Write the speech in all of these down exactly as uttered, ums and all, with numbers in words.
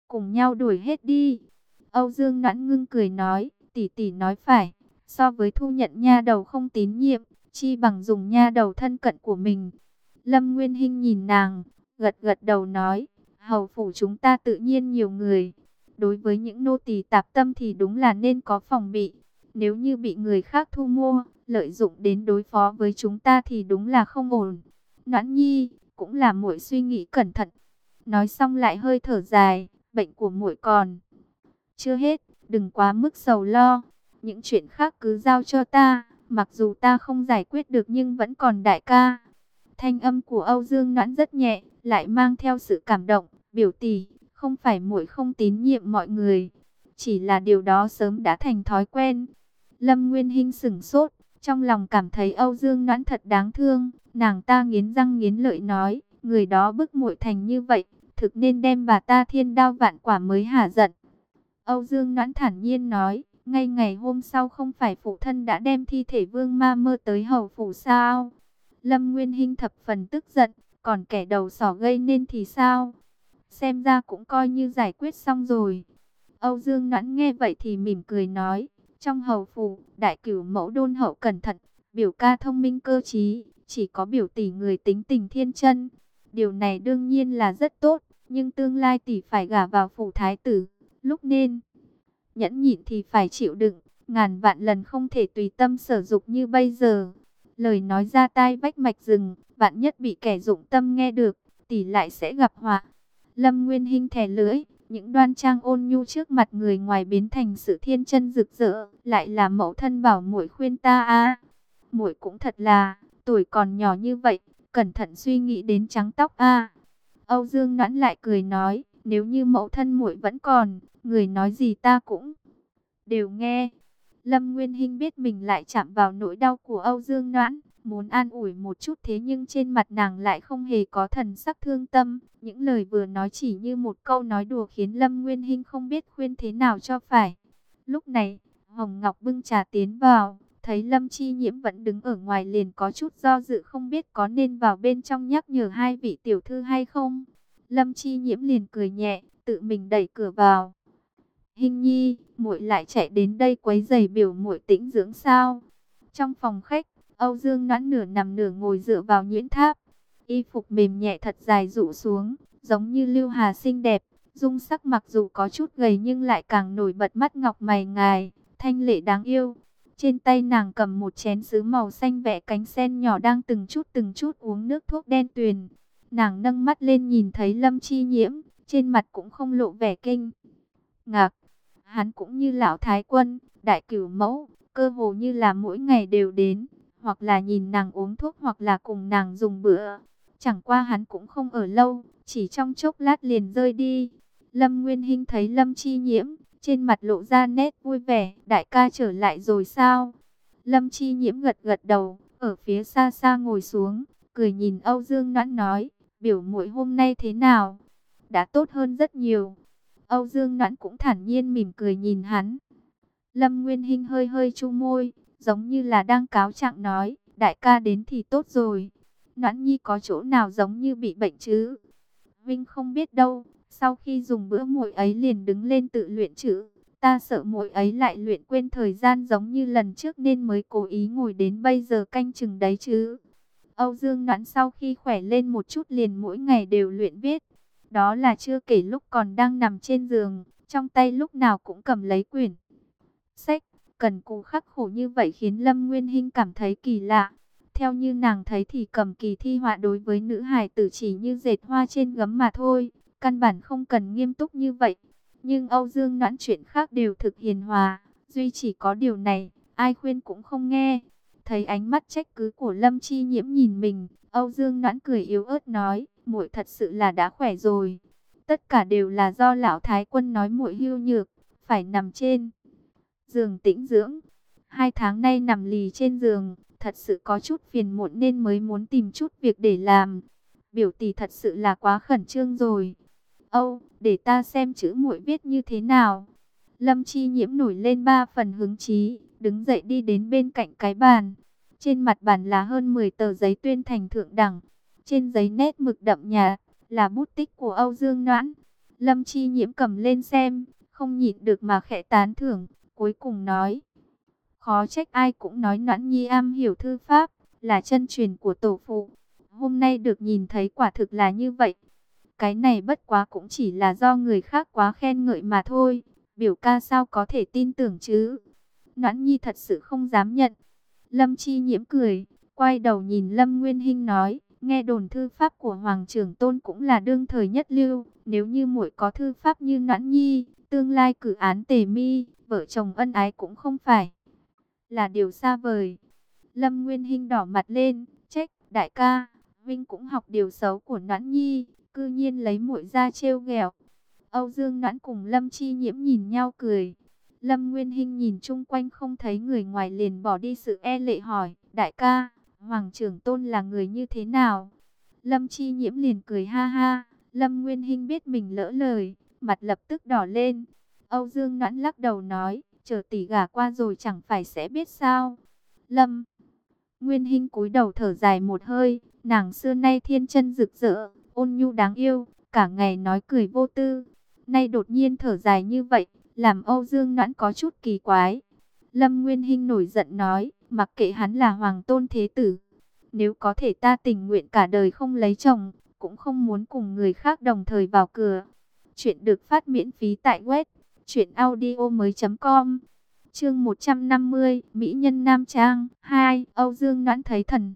cùng nhau đuổi hết đi. Âu Dương Noãn ngưng cười nói, tỷ tỷ nói phải, so với thu nhận nha đầu không tín nhiệm, chi bằng dùng nha đầu thân cận của mình. Lâm Nguyên Hinh nhìn nàng, gật gật đầu nói, hầu phủ chúng ta tự nhiên nhiều người. Đối với những nô tỳ tạp tâm thì đúng là nên có phòng bị. Nếu như bị người khác thu mua, lợi dụng đến đối phó với chúng ta thì đúng là không ổn. Noãn Nhi, cũng là muội suy nghĩ cẩn thận. Nói xong lại hơi thở dài, bệnh của muội còn chưa hết, đừng quá mức sầu lo. Những chuyện khác cứ giao cho ta, mặc dù ta không giải quyết được nhưng vẫn còn đại ca. Thanh âm của Âu Dương Noãn rất nhẹ, lại mang theo sự cảm động. Biểu tỷ, không phải muội không tín nhiệm mọi người, chỉ là điều đó sớm đã thành thói quen. Lâm Nguyên Hinh sửng sốt, trong lòng cảm thấy Âu Dương Noãn thật đáng thương. Nàng ta nghiến răng nghiến lợi nói, người đó bức muội thành như vậy, thực nên đem bà ta thiên đao vạn quả mới hả giận. Âu Dương Noãn thản nhiên nói, ngay ngày hôm sau không phải phụ thân đã đem thi thể Vương Ma Mơ tới hầu phủ sao? Lâm Nguyên Hinh thập phần tức giận, còn kẻ đầu sỏ gây nên thì sao? Xem ra cũng coi như giải quyết xong rồi. Âu Dương Noãn nghe vậy thì mỉm cười nói, trong hầu phủ, đại cửu mẫu đôn hậu cẩn thận, biểu ca thông minh cơ trí, chỉ có biểu tỷ người tính tình thiên chân. Điều này đương nhiên là rất tốt, nhưng tương lai tỷ phải gả vào phủ thái tử, lúc nên nhẫn nhịn thì phải chịu đựng, ngàn vạn lần không thể tùy tâm sở dục như bây giờ. Lời nói ra tai vách mạch rừng, vạn nhất bị kẻ dụng tâm nghe được, tỷ lại sẽ gặp họa. Lâm Nguyên Hinh thè lưỡi, những đoan trang ôn nhu trước mặt người ngoài biến thành sự thiên chân rực rỡ, lại là mẫu thân bảo muội khuyên ta a. Muội cũng thật là, tuổi còn nhỏ như vậy, cẩn thận suy nghĩ đến trắng tóc a. Âu Dương Noãn lại cười nói, nếu như mẫu thân muội vẫn còn, người nói gì ta cũng đều nghe. Lâm Nguyên Hinh biết mình lại chạm vào nỗi đau của Âu Dương Noãn, muốn an ủi một chút thế nhưng trên mặt nàng lại không hề có thần sắc thương tâm. Những lời vừa nói chỉ như một câu nói đùa khiến Lâm Nguyên Hinh không biết khuyên thế nào cho phải. Lúc này, Hồng Ngọc bưng trà tiến vào, thấy Lâm Chi Nhiễm vẫn đứng ở ngoài liền có chút do dự không biết có nên vào bên trong nhắc nhở hai vị tiểu thư hay không. Lâm Chi Nhiễm liền cười nhẹ, tự mình đẩy cửa vào. Hinh Nhi, muội lại chạy đến đây quấy rầy biểu muội tĩnh dưỡng sao? Trong phòng khách, Âu Dương Noãn nửa nằm nửa ngồi dựa vào nhuyễn tháp, y phục mềm nhẹ thật dài rũ xuống, giống như lưu hà xinh đẹp. Dung sắc mặc dù có chút gầy nhưng lại càng nổi bật mắt ngọc mày ngài, thanh lệ đáng yêu. Trên tay nàng cầm một chén sứ màu xanh vẽ cánh sen nhỏ đang từng chút từng chút uống nước thuốc đen tuyền. Nàng nâng mắt lên nhìn thấy Lâm Chi Nhiễm, trên mặt cũng không lộ vẻ kinh ngạc. Hắn cũng như lão thái quân, đại cửu mẫu, cơ hồ như là mỗi ngày đều đến, hoặc là nhìn nàng uống thuốc hoặc là cùng nàng dùng bữa. Chẳng qua hắn cũng không ở lâu, chỉ trong chốc lát liền rơi đi. Lâm Nguyên Hinh thấy Lâm Chi Nhiễm, trên mặt lộ ra nét vui vẻ, đại ca trở lại rồi sao? Lâm Chi Nhiễm gật gật đầu, ở phía xa xa ngồi xuống, cười nhìn Âu Dương Noãn nói, biểu muội hôm nay thế nào? Đã tốt hơn rất nhiều. Âu Dương Noãn cũng thản nhiên mỉm cười nhìn hắn. Lâm Nguyên Hinh hơi hơi chu môi, giống như là đang cáo trạng nói, đại ca đến thì tốt rồi. Noãn Nhi có chỗ nào giống như bị bệnh chứ? Vinh không biết đâu, sau khi dùng bữa muội ấy liền đứng lên tự luyện chữ. Ta sợ muội ấy lại luyện quên thời gian giống như lần trước nên mới cố ý ngồi đến bây giờ canh chừng đấy chứ. Âu Dương Noãn sau khi khỏe lên một chút liền mỗi ngày đều luyện viết. Đó là chưa kể lúc còn đang nằm trên giường, trong tay lúc nào cũng cầm lấy quyển sách, cần cù khắc khổ như vậy khiến Lâm Nguyên Hinh cảm thấy kỳ lạ. Theo như nàng thấy thì cầm kỳ thi họa đối với nữ hài tử chỉ như dệt hoa trên gấm mà thôi, căn bản không cần nghiêm túc như vậy. Nhưng Âu Dương Noãn chuyện khác đều thực hiền hòa, duy chỉ có điều này, ai khuyên cũng không nghe. Thấy ánh mắt trách cứ của Lâm Chi Nhiễm nhìn mình, Âu Dương Noãn cười yếu ớt nói, muội thật sự là đã khỏe rồi. Tất cả đều là do lão thái quân nói muội hưu nhược, phải nằm trên giường tĩnh dưỡng. Hai tháng nay nằm lì trên giường, thật sự có chút phiền muộn nên mới muốn tìm chút việc để làm. Biểu tỷ thật sự là quá khẩn trương rồi. Âu, để ta xem chữ muội viết như thế nào. Lâm Chi Nhiễm nổi lên ba phần hứng chí, đứng dậy đi đến bên cạnh cái bàn. Trên mặt bàn là hơn mười tờ giấy tuyên thành thượng đẳng. Trên giấy nét mực đậm nhạt là bút tích của Âu Dương Noãn. Lâm Chi Nhiễm cầm lên xem, không nhịn được mà khẽ tán thưởng, cuối cùng nói: khó trách ai cũng nói Noãn Nhi am hiểu thư pháp, là chân truyền của tổ phụ. Hôm nay được nhìn thấy quả thực là như vậy. Cái này bất quá cũng chỉ là do người khác quá khen ngợi mà thôi. Biểu ca sao có thể tin tưởng chứ? Noãn Nhi thật sự không dám nhận. Lâm Chi Nhiễm cười, quay đầu nhìn Lâm Nguyên Hinh nói: nghe đồn thư pháp của Hoàng Trưởng Tôn cũng là đương thời nhất lưu. Nếu như muội có thư pháp như Noãn Nhi, tương lai cử án tề mi, vợ chồng ân ái cũng không phải là điều xa vời. Lâm Nguyên Hinh đỏ mặt lên, trách: đại ca, Vinh cũng học điều xấu của Noãn Nhi, cư nhiên lấy muội ra trêu ghẹo. Âu Dương Noãn cùng Lâm Chi Nhiễm nhìn nhau cười. Lâm Nguyên Hinh nhìn chung quanh không thấy người ngoài liền bỏ đi sự e lệ hỏi: đại ca, Hoàng Trưởng Tôn là người như thế nào? Lâm Chi Nhiễm liền cười ha ha. Lâm Nguyên Hinh biết mình lỡ lời, mặt lập tức đỏ lên. Âu Dương Noãn lắc đầu nói: chờ tỷ gả qua rồi chẳng phải sẽ biết sao. Lâm Nguyên Hinh cúi đầu thở dài một hơi, nàng xưa nay thiên chân rực rỡ, ôn nhu đáng yêu, cả ngày nói cười vô tư. Nay đột nhiên thở dài như vậy, làm Âu Dương Noãn có chút kỳ quái. Lâm Nguyên Hinh nổi giận nói: mặc kệ hắn là hoàng tôn thế tử, nếu có thể ta tình nguyện cả đời không lấy chồng, cũng không muốn cùng người khác đồng thời vào cửa. Chuyện được phát miễn phí tại web truyện audio mới chấm com. Chương một trăm năm mươi, Mỹ nhân Nam Trang hai. Âu Dương Noãn thấy thần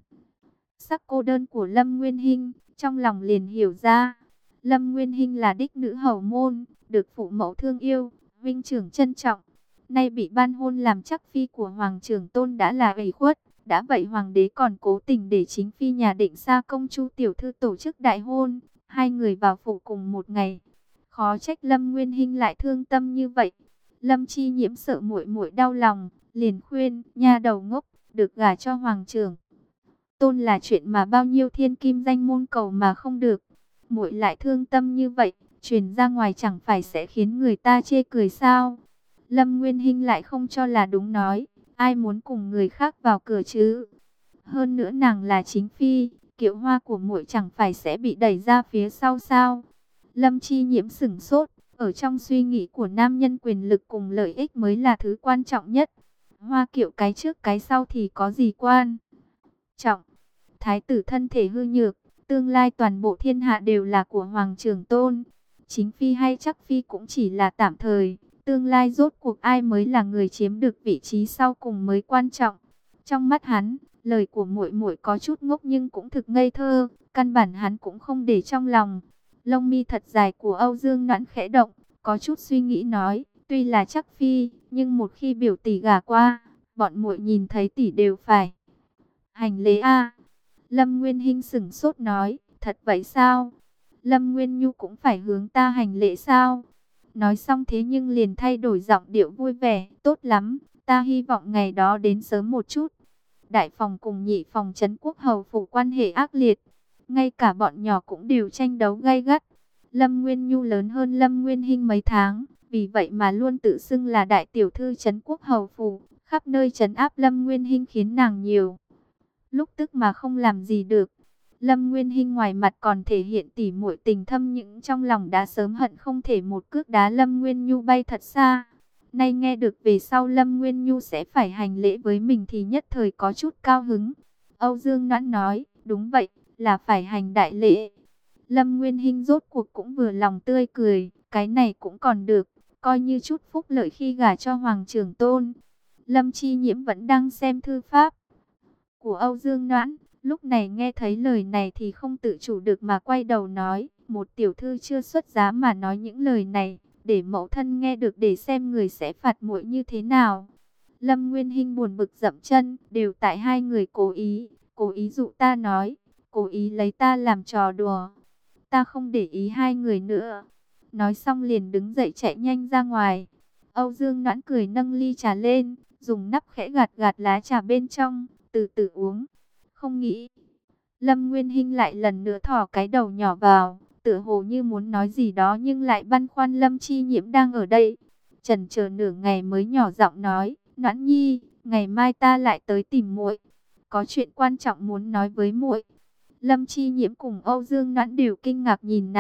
sắc cô đơn của Lâm Nguyên Hinh, trong lòng liền hiểu ra. Lâm Nguyên Hinh là đích nữ hầu môn, được phụ mẫu thương yêu, vinh trưởng trân trọng. Nay bị ban hôn làm chắc phi của Hoàng Trưởng Tôn đã là ủy khuất. Đã vậy hoàng đế còn cố tình để chính phi nhà Định Sa công chu tiểu thư tổ chức đại hôn. Hai người vào phủ cùng một ngày. Khó trách Lâm Nguyên Hinh lại thương tâm như vậy. Lâm Chi Nhiễm sợ muội muội đau lòng, liền khuyên: nha đầu ngốc, được gả cho Hoàng Trưởng Tôn là chuyện mà bao nhiêu thiên kim danh môn cầu mà không được. Muội lại thương tâm như vậy, truyền ra ngoài chẳng phải sẽ khiến người ta chê cười sao? Lâm Nguyên Hinh lại không cho là đúng, nói: ai muốn cùng người khác vào cửa chứ? Hơn nữa nàng là chính phi, kiệu hoa của muội chẳng phải sẽ bị đẩy ra phía sau sao? Lâm Chi Nhiễm sửng sốt, ở trong suy nghĩ của nam nhân quyền lực cùng lợi ích mới là thứ quan trọng nhất. Hoa kiệu cái trước cái sau thì có gì quan trọng? Thái tử thân thể hư nhược, tương lai toàn bộ thiên hạ đều là của Hoàng Trưởng Tôn. Chính phi hay chắc phi cũng chỉ là tạm thời. Tương lai rốt cuộc ai mới là người chiếm được vị trí sau cùng mới quan trọng. Trong mắt hắn, lời của muội muội có chút ngốc nhưng cũng thực ngây thơ, căn bản hắn cũng không để trong lòng. Lông mi thật dài của Âu Dương Noãn khẽ động, có chút suy nghĩ nói: tuy là chắc phi, nhưng một khi biểu tỷ gả qua, bọn muội nhìn thấy tỷ đều phải hành lễ a. Lâm Nguyên Hinh sững sốt nói: thật vậy sao? Lâm Nguyên Nhu cũng phải hướng ta hành lễ sao? Nói xong thế nhưng liền thay đổi giọng điệu vui vẻ: tốt lắm, ta hy vọng ngày đó đến sớm một chút. Đại phòng cùng nhị phòng trấn quốc hầu phủ quan hệ ác liệt, ngay cả bọn nhỏ cũng đều tranh đấu gay gắt. Lâm Nguyên Nhu lớn hơn Lâm Nguyên Hinh mấy tháng, vì vậy mà luôn tự xưng là đại tiểu thư trấn quốc hầu phủ, khắp nơi trấn áp Lâm Nguyên Hinh, khiến nàng nhiều lúc tức mà không làm gì được. Lâm Nguyên Hinh ngoài mặt còn thể hiện tỉ muội tình thâm, nhưng trong lòng đã sớm hận không thể một cước đá Lâm Nguyên Nhu bay thật xa. Nay nghe được về sau Lâm Nguyên Nhu sẽ phải hành lễ với mình thì nhất thời có chút cao hứng. Âu Dương Noãn nói: đúng vậy, là phải hành đại lễ. Lâm Nguyên Hinh rốt cuộc cũng vừa lòng tươi cười, cái này cũng còn được, coi như chút phúc lợi khi gả cho Hoàng Trưởng Tôn. Lâm Chi Nhiễm vẫn đang xem thư pháp của Âu Dương Noãn, lúc này nghe thấy lời này thì không tự chủ được mà quay đầu nói: một tiểu thư chưa xuất giá mà nói những lời này, để mẫu thân nghe được để xem người sẽ phạt muội như thế nào. Lâm Nguyên Hinh buồn bực dậm chân: đều tại hai người cố ý, cố ý dụ ta nói, cố ý lấy ta làm trò đùa. Ta không để ý hai người nữa. Nói xong liền đứng dậy chạy nhanh ra ngoài. Âu Dương Noãn cười nâng ly trà lên, dùng nắp khẽ gạt gạt lá trà bên trong, từ từ uống. Không nghĩ Lâm Nguyên Hinh lại lần nữa thò cái đầu nhỏ vào, tựa hồ như muốn nói gì đó nhưng lại băn khoăn Lâm Chi Nhiễm đang ở đây. Chần chờ nửa ngày mới nhỏ giọng nói: Noãn Nhi, ngày mai ta lại tới tìm muội, có chuyện quan trọng muốn nói với muội. Lâm Chi Nhiễm cùng Âu Dương Noãn đều kinh ngạc nhìn nàng,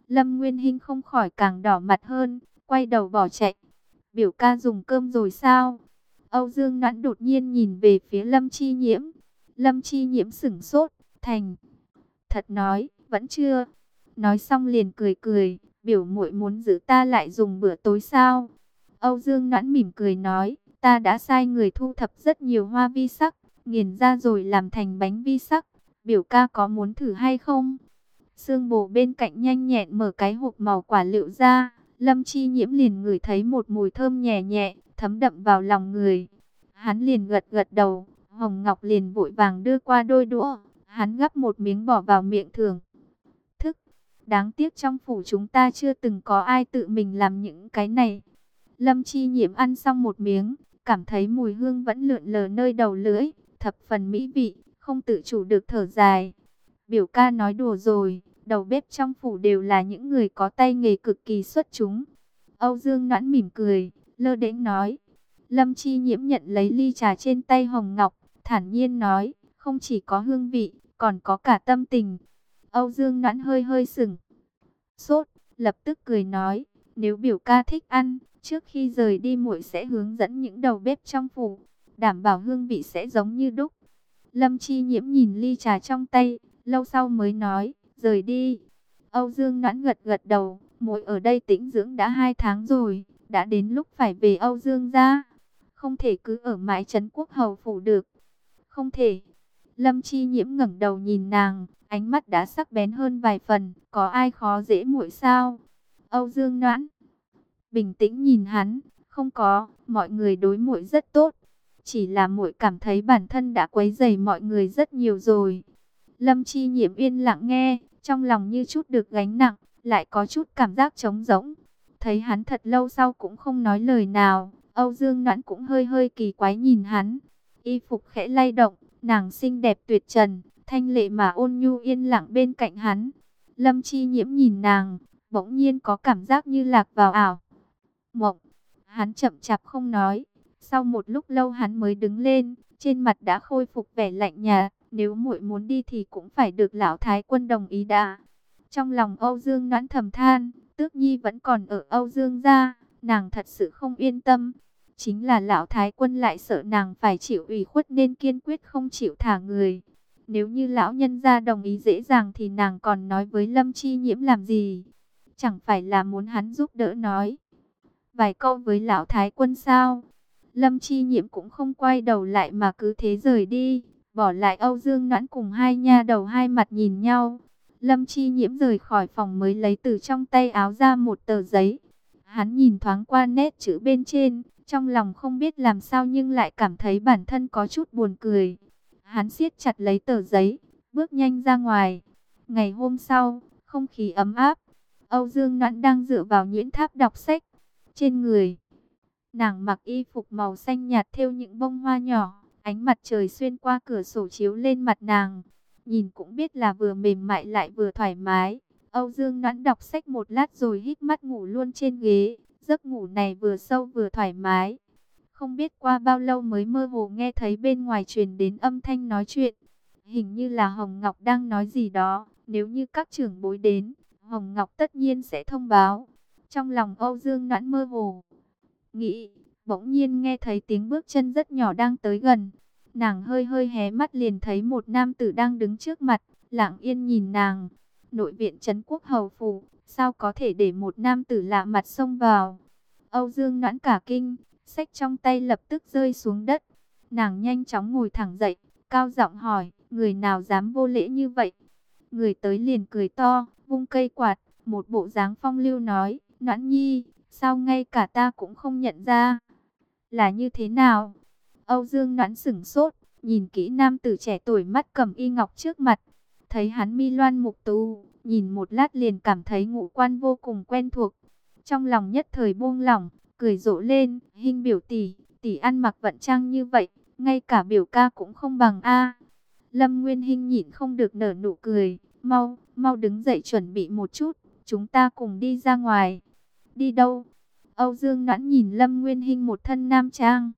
Lâm Nguyên Hinh không khỏi càng đỏ mặt hơn, quay đầu bỏ chạy. Biểu ca dùng cơm rồi sao? Âu Dương Noãn đột nhiên nhìn về phía Lâm Chi Nhiễm. Lâm Chi Nhiễm sửng sốt, thành thật nói, vẫn chưa. Nói xong liền cười cười, biểu muội muốn giữ ta lại dùng bữa tối sao? Âu Dương Noãn mỉm cười nói, ta đã sai người thu thập rất nhiều hoa vi sắc, nghiền ra rồi làm thành bánh vi sắc. Biểu ca có muốn thử hay không? Sương Bồ bên cạnh nhanh nhẹn mở cái hộp màu quả lựu ra. Lâm Chi Nhiễm liền ngửi thấy một mùi thơm nhẹ nhẹ, thấm đậm vào lòng người. Hắn liền gật gật đầu, Hồng Ngọc liền vội vàng đưa qua đôi đũa. Hắn gắp một miếng bỏ vào miệng thưởng thức. Đáng tiếc trong phủ chúng ta chưa từng có ai tự mình làm những cái này. Lâm Chi Nhiễm ăn xong một miếng, cảm thấy mùi hương vẫn lượn lờ nơi đầu lưỡi, thập phần mỹ vị, không tự chủ được thở dài. Biểu ca nói đùa rồi, đầu bếp trong phủ đều là những người có tay nghề cực kỳ xuất chúng. Âu Dương Noãn mỉm cười, lơ đễnh nói. Lâm Chi Nhiễm nhận lấy ly trà trên tay Hồng Ngọc, thản nhiên nói, không chỉ có hương vị, còn có cả tâm tình. Âu Dương Noãn hơi hơi sững sốt, lập tức cười nói, nếu biểu ca thích ăn, trước khi rời đi muội sẽ hướng dẫn những đầu bếp trong phủ, đảm bảo hương vị sẽ giống như đúc. Lâm Chi Nhiễm nhìn ly trà trong tay, lâu sau mới nói, rời đi. Âu Dương Noãn gật gật đầu, muội ở đây tĩnh dưỡng đã hai tháng rồi, đã đến lúc phải về Âu Dương gia. Không thể cứ ở mãi trấn quốc hầu phủ được. Không thể. Lâm Chi Nhiễm ngẩng đầu nhìn nàng, ánh mắt đã sắc bén hơn vài phần, có ai khó dễ muội sao? Âu Dương Noãn bình tĩnh nhìn hắn, không có, mọi người đối muội rất tốt, chỉ là muội cảm thấy bản thân đã quấy rầy mọi người rất nhiều rồi. Lâm Chi Nhiễm yên lặng nghe, trong lòng như chút được gánh nặng, lại có chút cảm giác trống rỗng. Thấy hắn thật lâu sau cũng không nói lời nào, Âu Dương Noãn cũng hơi hơi kỳ quái nhìn hắn. Y phục khẽ lay động, nàng xinh đẹp tuyệt trần, thanh lệ mà ôn nhu yên lặng bên cạnh hắn. Lâm Chi Nhiễm nhìn nàng, bỗng nhiên có cảm giác như lạc vào ảo mộng. Hắn chậm chạp không nói. Sau một lúc lâu hắn mới đứng lên, trên mặt đã khôi phục vẻ lạnh nhạt. Nếu muội muốn đi thì cũng phải được lão thái quân đồng ý đã. Trong lòng Âu Dương Noãn thầm than, Tước Nhi vẫn còn ở Âu Dương gia, nàng thật sự không yên tâm. Chính là lão thái quân lại sợ nàng phải chịu ủy khuất nên kiên quyết không chịu thả người. Nếu như lão nhân gia đồng ý dễ dàng thì nàng còn nói với Lâm Chi Nhiễm làm gì? Chẳng phải là muốn hắn giúp đỡ nói vài câu với lão thái quân sao? Lâm Chi Nhiễm cũng không quay đầu lại mà cứ thế rời đi, bỏ lại Âu Dương Noãn cùng hai nha đầu hai mặt nhìn nhau. Lâm Chi Nhiễm rời khỏi phòng mới lấy từ trong tay áo ra một tờ giấy. Hắn nhìn thoáng qua nét chữ bên trên, trong lòng không biết làm sao nhưng lại cảm thấy bản thân có chút buồn cười. Hắn siết chặt lấy tờ giấy, bước nhanh ra ngoài. Ngày hôm sau, không khí ấm áp. Âu Dương Noãn đang dựa vào nhuyễn tháp đọc sách. Trên người nàng mặc y phục màu xanh nhạt thêu những bông hoa nhỏ, ánh mặt trời xuyên qua cửa sổ chiếu lên mặt nàng, nhìn cũng biết là vừa mềm mại lại vừa thoải mái. Âu Dương Noãn đọc sách một lát rồi híp mắt ngủ luôn trên ghế, giấc ngủ này vừa sâu vừa thoải mái. Không biết qua bao lâu mới mơ hồ nghe thấy bên ngoài truyền đến âm thanh nói chuyện, hình như là Hồng Ngọc đang nói gì đó, nếu như các trưởng bối đến, Hồng Ngọc tất nhiên sẽ thông báo. Trong lòng Âu Dương Noãn mơ hồ nghĩ, bỗng nhiên nghe thấy tiếng bước chân rất nhỏ đang tới gần. Nàng hơi hơi hé mắt liền thấy một nam tử đang đứng trước mặt, lặng yên nhìn nàng. Nội viện trấn quốc hầu phủ, sao có thể để một nam tử lạ mặt xông vào? Âu Dương Noãn cả kinh, sách trong tay lập tức rơi xuống đất. Nàng nhanh chóng ngồi thẳng dậy, cao giọng hỏi, người nào dám vô lễ như vậy? Người tới liền cười to, vung cây quạt, một bộ dáng phong lưu nói, Noãn Nhi, sao ngay cả ta cũng không nhận ra? Là như thế nào? Âu Dương Noãn sửng sốt, nhìn kỹ nam tử trẻ tuổi mắt cầm y ngọc trước mặt. Thấy hắn mi loan mục tú, nhìn một lát liền cảm thấy ngũ quan vô cùng quen thuộc. Trong lòng nhất thời buông lỏng, cười rộ lên, Hinh biểu tỷ, tỷ ăn mặc vận trang như vậy, ngay cả biểu ca cũng không bằng a. Lâm Nguyên Hinh nhịn không được nở nụ cười, mau, mau đứng dậy chuẩn bị một chút, chúng ta cùng đi ra ngoài. Đi đâu? Âu Dương Noãn nhìn Lâm Nguyên Hinh một thân nam trang,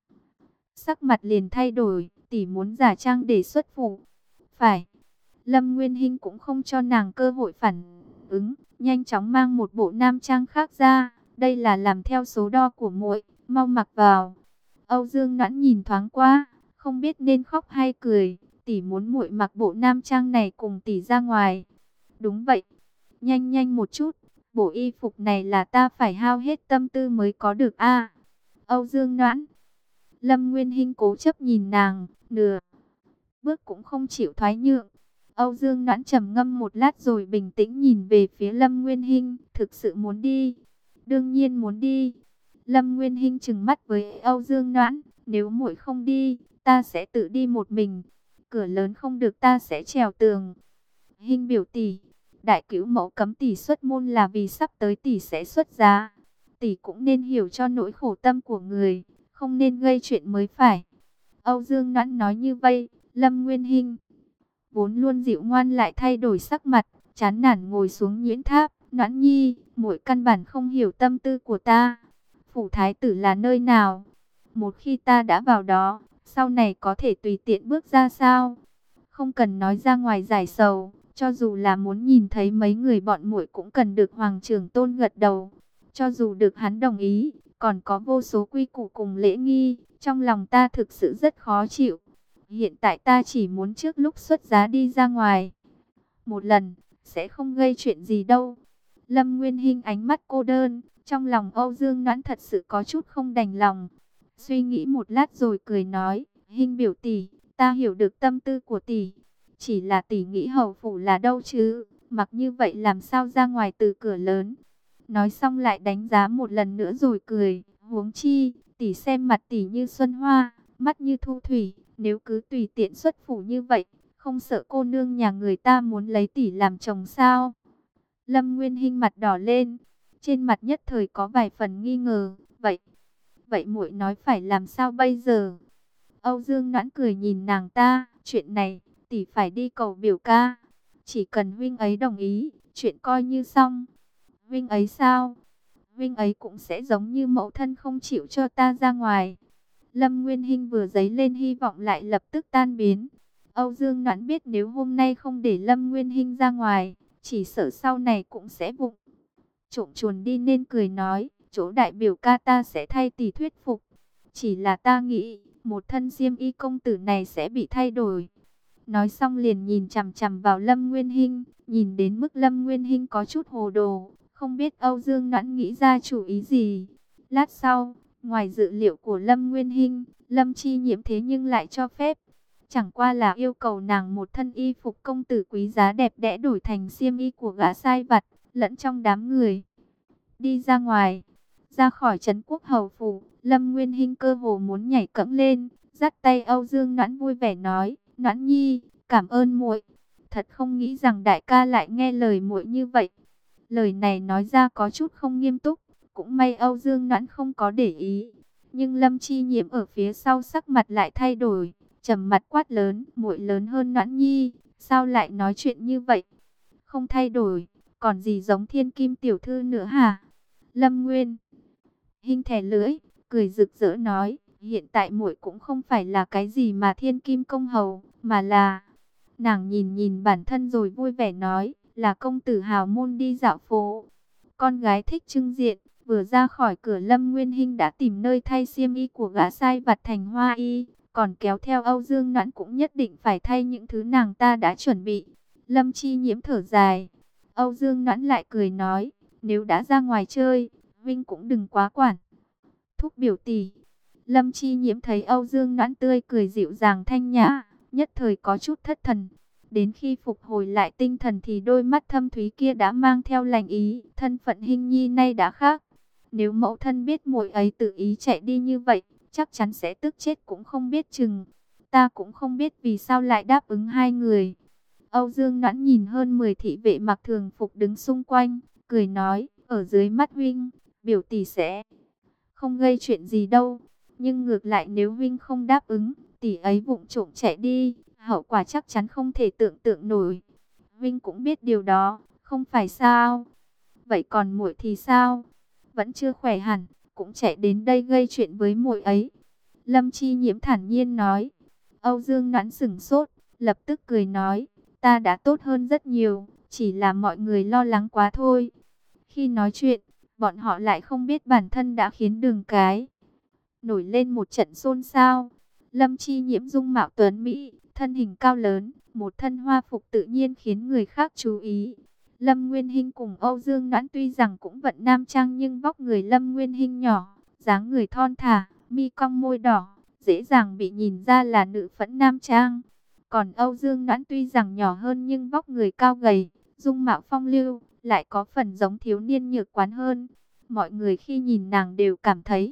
sắc mặt liền thay đổi, tỷ muốn giả trang để xuất phủ. Phải. Lâm Nguyên Hinh cũng không cho nàng cơ hội phản ứng, nhanh chóng mang một bộ nam trang khác ra. Đây là làm theo số đo của muội, mau mặc vào. Âu Dương Noãn nhìn thoáng qua, không biết nên khóc hay cười. Tỷ muốn muội mặc bộ nam trang này cùng tỷ ra ngoài. Đúng vậy, nhanh nhanh một chút. Bộ y phục này là ta phải hao hết tâm tư mới có được a. Âu Dương Noãn. Lâm Nguyên Hinh cố chấp nhìn nàng, nửa bước cũng không chịu thoái nhượng. Âu Dương Noãn trầm ngâm một lát rồi bình tĩnh nhìn về phía Lâm Nguyên Hinh, thực sự muốn đi. Đương nhiên muốn đi. Lâm Nguyên Hinh trừng mắt với Âu Dương Noãn, nếu muội không đi, ta sẽ tự đi một mình. Cửa lớn không được ta sẽ trèo tường. Hinh biểu tỷ, đại cữu mẫu cấm tỷ xuất môn là vì sắp tới tỷ sẽ xuất giá. Tỷ cũng nên hiểu cho nỗi khổ tâm của người, không nên gây chuyện mới phải. Âu Dương Noãn nói như vậy, Lâm Nguyên Hinh vốn luôn dịu ngoan lại thay đổi sắc mặt, chán nản ngồi xuống nhuyễn tháp. Noãn nhi, muội căn bản không hiểu tâm tư của ta. Phủ thái tử là nơi nào? Một khi ta đã vào đó, sau này có thể tùy tiện bước ra sao? Không cần nói ra ngoài giải sầu, cho dù là muốn nhìn thấy mấy người bọn muội cũng cần được Hoàng trưởng tôn gật đầu. Cho dù được hắn đồng ý, còn có vô số quy củ cùng lễ nghi, trong lòng ta thực sự rất khó chịu. Hiện tại ta chỉ muốn trước lúc xuất giá đi ra ngoài một lần, sẽ không gây chuyện gì đâu. Lâm Nguyên Hinh ánh mắt cô đơn, trong lòng Âu Dương Noãn thật sự có chút không đành lòng. Suy nghĩ một lát rồi cười nói, Hinh biểu tỷ, ta hiểu được tâm tư của tỷ. Chỉ là tỷ nghĩ hầu phủ là đâu chứ, mặc như vậy làm sao ra ngoài từ cửa lớn. Nói xong lại đánh giá một lần nữa rồi cười, huống chi, tỷ xem mặt tỷ như xuân hoa, mắt như thu thủy, nếu cứ tùy tiện xuất phủ như vậy, không sợ cô nương nhà người ta muốn lấy tỷ làm chồng sao? Lâm Nguyên Hinh mặt đỏ lên, trên mặt nhất thời có vài phần nghi ngờ, vậy, vậy muội nói phải làm sao bây giờ? Âu Dương Noãn cười nhìn nàng ta, chuyện này, tỷ phải đi cầu biểu ca, chỉ cần huynh ấy đồng ý, chuyện coi như xong. Huynh ấy sao? Huynh ấy cũng sẽ giống như mẫu thân không chịu cho ta ra ngoài. Lâm Nguyên Hinh vừa dấy lên hy vọng lại lập tức tan biến. Âu Dương Noãn biết nếu hôm nay không để Lâm Nguyên Hinh ra ngoài, chỉ sợ sau này cũng sẽ vụng trộm chuồn đi nên cười nói, chỗ đại biểu ca ta sẽ thay tỷ thuyết phục. Chỉ là ta nghĩ, một thân xiêm y công tử này sẽ bị thay đổi. Nói xong liền nhìn chằm chằm vào Lâm Nguyên Hinh, nhìn đến mức Lâm Nguyên Hinh có chút hồ đồ, không biết Âu Dương Noãn nghĩ ra chủ ý gì. Lát sau, ngoài dự liệu của Lâm Nguyên Hinh, Lâm Chi Nhiễm thế nhưng lại cho phép. Chẳng qua là yêu cầu nàng một thân y phục công tử quý giá đẹp đẽ đổi thành xiêm y của gã sai vặt, lẫn trong đám người. Đi ra ngoài, ra khỏi trấn quốc hầu phủ, Lâm Nguyên Hinh cơ hồ muốn nhảy cẫng lên, dắt tay Âu Dương Noãn vui vẻ nói, Noãn nhi, cảm ơn muội. Thật không nghĩ rằng đại ca lại nghe lời muội như vậy. Lời này nói ra có chút không nghiêm túc, cũng may Âu Dương Noãn không có để ý. Nhưng Lâm Chi Nhiễm ở phía sau sắc mặt lại thay đổi, trầm mặt quát lớn, muội lớn hơn Noãn nhi, sao lại nói chuyện như vậy? Không thay đổi, còn gì giống thiên kim tiểu thư nữa hả? Lâm Nguyên Hinh thè lưỡi, cười rực rỡ nói, hiện tại muội cũng không phải là cái gì mà thiên kim công hầu, mà là... Nàng nhìn nhìn bản thân rồi vui vẻ nói, là công tử hào môn đi dạo phố. Con gái thích trưng diện, vừa ra khỏi cửa Lâm Nguyên Hinh đã tìm nơi thay xiêm y của gã sai vặt thành hoa y, còn kéo theo Âu Dương Noãn cũng nhất định phải thay những thứ nàng ta đã chuẩn bị. Lâm Chi Nhiễm thở dài, Âu Dương Noãn lại cười nói, nếu đã ra ngoài chơi, Vinh cũng đừng quá quản. Thúc biểu tỷ. Lâm Chi Nhiễm thấy Âu Dương Noãn tươi cười dịu dàng thanh nhã, nhất thời có chút thất thần. Đến khi phục hồi lại tinh thần thì đôi mắt thâm thúy kia đã mang theo lành ý, thân phận Hinh nhi nay đã khác. Nếu mẫu thân biết muội ấy tự ý chạy đi như vậy, chắc chắn sẽ tức chết cũng không biết chừng. Ta cũng không biết vì sao lại đáp ứng hai người. Âu Dương Noãn nhìn hơn mười thị vệ mặc thường phục đứng xung quanh, cười nói, ở dưới mắt huynh, biểu tỷ sẽ không gây chuyện gì đâu. Nhưng ngược lại nếu huynh không đáp ứng, tỷ ấy vụng trộm chạy đi, hậu quả chắc chắn không thể tưởng tượng nổi. Huynh cũng biết điều đó, không phải sao? Vậy còn muội thì sao? Vẫn chưa khỏe hẳn, cũng chạy đến đây gây chuyện với muội ấy. Lâm Chi Nhiễm thản nhiên nói. Âu Dương Noãn sửng sốt, lập tức cười nói, ta đã tốt hơn rất nhiều, chỉ là mọi người lo lắng quá thôi. Khi nói chuyện, bọn họ lại không biết bản thân đã khiến đường cái nổi lên một trận xôn xao. Lâm Chi Nhiễm dung mạo tuấn mỹ, thân hình cao lớn, một thân hoa phục tự nhiên khiến người khác chú ý. Lâm Nguyên Hinh cùng Âu Dương Noãn tuy rằng cũng vận nam trang nhưng vóc người Lâm Nguyên Hinh nhỏ, dáng người thon thả, mi cong môi đỏ, dễ dàng bị nhìn ra là nữ phẫn nam trang. Còn Âu Dương Noãn tuy rằng nhỏ hơn nhưng vóc người cao gầy, dung mạo phong lưu, lại có phần giống thiếu niên nhược quán hơn. Mọi người khi nhìn nàng đều cảm thấy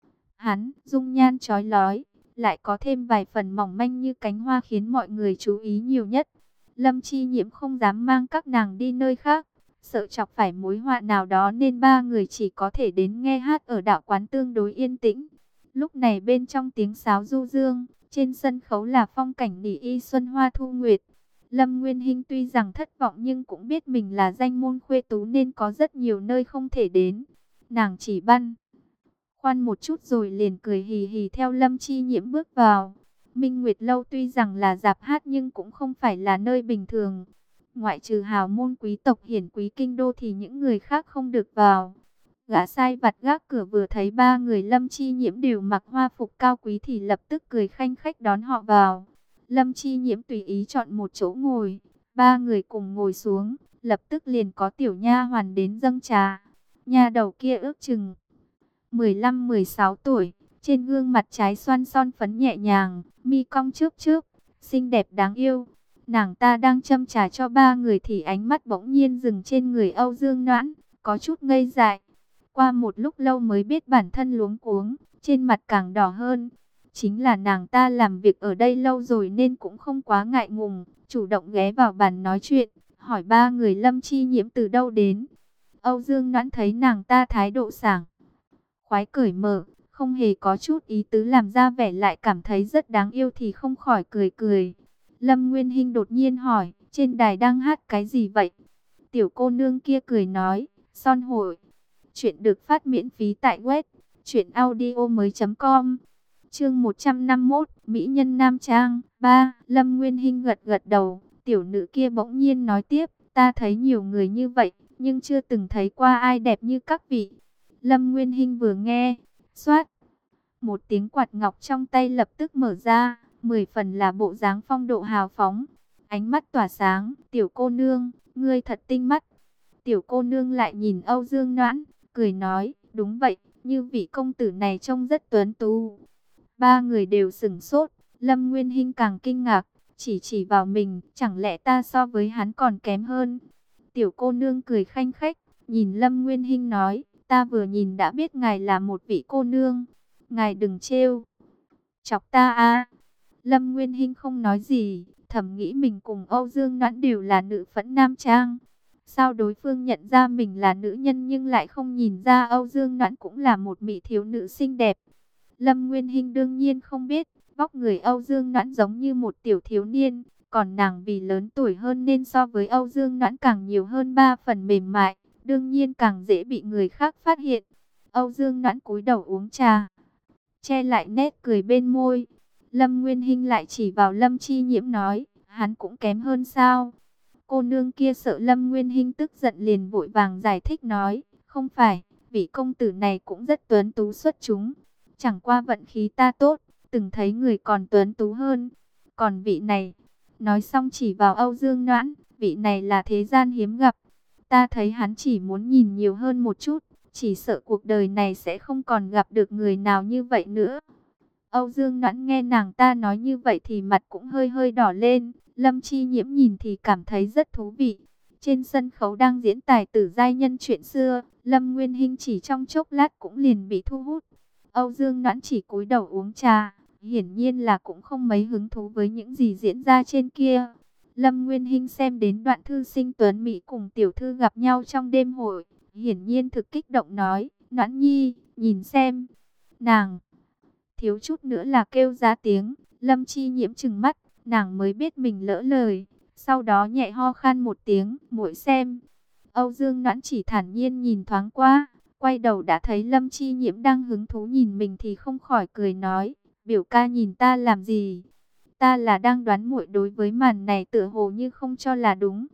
hắn dung nhan chói lói, lại có thêm vài phần mỏng manh như cánh hoa khiến mọi người chú ý nhiều nhất. Lâm Chi Nhiễm không dám mang các nàng đi nơi khác, sợ chọc phải mối họa nào đó nên ba người chỉ có thể đến nghe hát ở đạo quán tương đối yên tĩnh. Lúc này bên trong tiếng sáo du dương, trên sân khấu là phong cảnh nỉ y xuân hoa thu nguyệt. Lâm Nguyên Hinh tuy rằng thất vọng nhưng cũng biết mình là danh môn khuê tú nên có rất nhiều nơi không thể đến. Nàng chỉ băn khoăn một chút rồi liền cười hì hì theo Lâm Chi Nhiễm bước vào. Minh Nguyệt Lâu tuy rằng là rạp hát nhưng cũng không phải là nơi bình thường. Ngoại trừ hào môn quý tộc hiển quý kinh đô thì những người khác không được vào. Gã sai vặt gác cửa vừa thấy ba người Lâm Chi Nhiễm đều mặc hoa phục cao quý thì lập tức cười khanh khách đón họ vào. Lâm Chi Nhiễm tùy ý chọn một chỗ ngồi, ba người cùng ngồi xuống, lập tức liền có tiểu nha hoàn đến dâng trà. Nha đầu kia ước chừng mười lăm mười sáu tuổi, trên gương mặt trái xoăn son phấn nhẹ nhàng, mi cong chớp chớp, xinh đẹp đáng yêu. Nàng ta đang châm trà cho ba người thì ánh mắt bỗng nhiên dừng trên người Âu Dương Noãn, có chút ngây dại. Qua một lúc lâu mới biết bản thân luống cuống, trên mặt càng đỏ hơn. Chính là nàng ta làm việc ở đây lâu rồi nên cũng không quá ngại ngùng, chủ động ghé vào bàn nói chuyện, hỏi ba người Lâm Chi Nhiễm từ đâu đến. Âu Dương Noãn thấy nàng ta thái độ sảng khoái cởi mở, không hề có chút ý tứ làm ra vẻ lại cảm thấy rất đáng yêu thì không khỏi cười cười. Lâm Nguyên Hinh đột nhiên hỏi, trên đài đang hát cái gì vậy? Tiểu cô nương kia cười nói, son hội. Chuyện được phát miễn phí tại web truyện audio mới chấm com. Chương một trăm năm mươi mốt, Mỹ nhân Nam Trang. Ba. Lâm Nguyên Hinh gật gật đầu. Tiểu nữ kia bỗng nhiên nói tiếp, ta thấy nhiều người như vậy, nhưng chưa từng thấy qua ai đẹp như các vị. Lâm Nguyên Hinh vừa nghe, xoát, một tiếng quạt ngọc trong tay lập tức mở ra, mười phần là bộ dáng phong độ hào phóng. Ánh mắt tỏa sáng, tiểu cô nương, ngươi thật tinh mắt. Tiểu cô nương lại nhìn Âu Dương Noãn, cười nói, đúng vậy, như vị công tử này trông rất tuấn tú. Ba người đều sửng sốt, Lâm Nguyên Hinh càng kinh ngạc, chỉ chỉ vào mình, chẳng lẽ ta so với hắn còn kém hơn. Tiểu cô nương cười khanh khách, nhìn Lâm Nguyên Hinh nói, ta vừa nhìn đã biết ngài là một vị cô nương, ngài đừng trêu chọc ta a. Lâm Nguyên Hinh không nói gì, thầm nghĩ mình cùng Âu Dương Noãn đều là nữ phẫn nam trang. Sao đối phương nhận ra mình là nữ nhân nhưng lại không nhìn ra Âu Dương Noãn cũng là một mỹ thiếu nữ xinh đẹp. Lâm Nguyên Hinh đương nhiên không biết, vóc người Âu Dương Noãn giống như một tiểu thiếu niên, còn nàng vì lớn tuổi hơn nên so với Âu Dương Noãn càng nhiều hơn ba phần mềm mại, đương nhiên càng dễ bị người khác phát hiện. Âu Dương Noãn cúi đầu uống trà, che lại nét cười bên môi. Lâm Nguyên Hinh lại chỉ vào Lâm Chi Nhiễm nói, hắn cũng kém hơn sao? Cô nương kia sợ Lâm Nguyên Hinh tức giận liền vội vàng giải thích nói, không phải, vị công tử này cũng rất tuấn tú xuất chúng. Chẳng qua vận khí ta tốt, từng thấy người còn tuấn tú hơn. Còn vị này, nói xong chỉ vào Âu Dương Noãn, vị này là thế gian hiếm gặp. Ta thấy hắn chỉ muốn nhìn nhiều hơn một chút, chỉ sợ cuộc đời này sẽ không còn gặp được người nào như vậy nữa. Âu Dương Noãn nghe nàng ta nói như vậy thì mặt cũng hơi hơi đỏ lên. Lâm Chi Nhiễm nhìn thì cảm thấy rất thú vị. Trên sân khấu đang diễn tài tử giai nhân chuyện xưa, Lâm Nguyên Hinh chỉ trong chốc lát cũng liền bị thu hút. Âu Dương Noãn chỉ cúi đầu uống trà, hiển nhiên là cũng không mấy hứng thú với những gì diễn ra trên kia. Lâm Nguyên Hinh xem đến đoạn thư sinh tuấn mỹ cùng tiểu thư gặp nhau trong đêm hội, hiển nhiên thực kích động nói, Noãn nhi, nhìn xem. Nàng thiếu chút nữa là kêu ra tiếng. Lâm Chi Nhiễm trừng mắt, nàng mới biết mình lỡ lời, sau đó nhẹ ho khan một tiếng, muội xem. Âu Dương Noãn chỉ thản nhiên nhìn thoáng qua, quay đầu đã thấy Lâm Chi Nhiễm đang hứng thú nhìn mình thì không khỏi cười nói, biểu ca nhìn ta làm gì? Ta là đang đoán muội đối với màn này tựa hồ như không cho là đúng.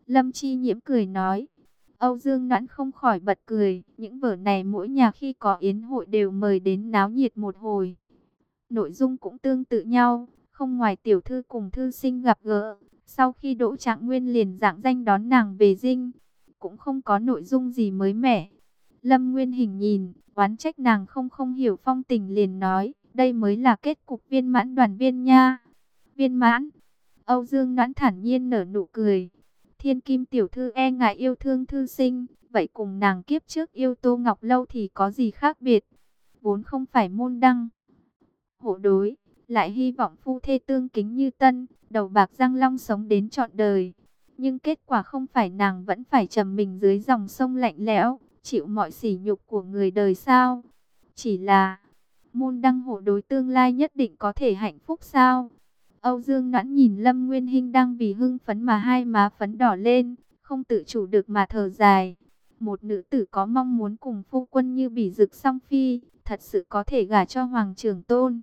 Lâm Chi Nhiễm cười nói. Âu Dương Noãn không khỏi bật cười, những vở này mỗi nhà khi có yến hội đều mời đến náo nhiệt một hồi. Nội dung cũng tương tự nhau, không ngoài tiểu thư cùng thư sinh gặp gỡ, sau khi Đỗ Trạng Nguyên liền rạng danh đón nàng về dinh, cũng không có nội dung gì mới mẻ. Lâm Nguyên Hình nhìn, oán trách nàng không không hiểu phong tình liền nói, đây mới là kết cục viên mãn đoàn viên nha. Viên mãn? Âu Dương Noãn thản nhiên nở nụ cười. Thiên Kim tiểu thư e ngại yêu thương thư sinh, vậy cùng nàng kiếp trước yêu Tô Ngọc Lâu thì có gì khác biệt? Vốn không phải môn đăng hộ đối, lại hy vọng phu thê tương kính như tân, đầu bạc răng long sống đến trọn đời. Nhưng kết quả không phải nàng vẫn phải trầm mình dưới dòng sông lạnh lẽo, chịu mọi sỉ nhục của người đời sao? Chỉ là môn đăng hộ đối tương lai nhất định có thể hạnh phúc sao? Âu Dương Noãn nhìn Lâm Nguyên Hinh đang vì hưng phấn mà hai má phấn đỏ lên, không tự chủ được mà thở dài. Một nữ tử có mong muốn cùng phu quân như Bỉ Dực song phi, thật sự có thể gả cho Hoàng Trưởng Tôn.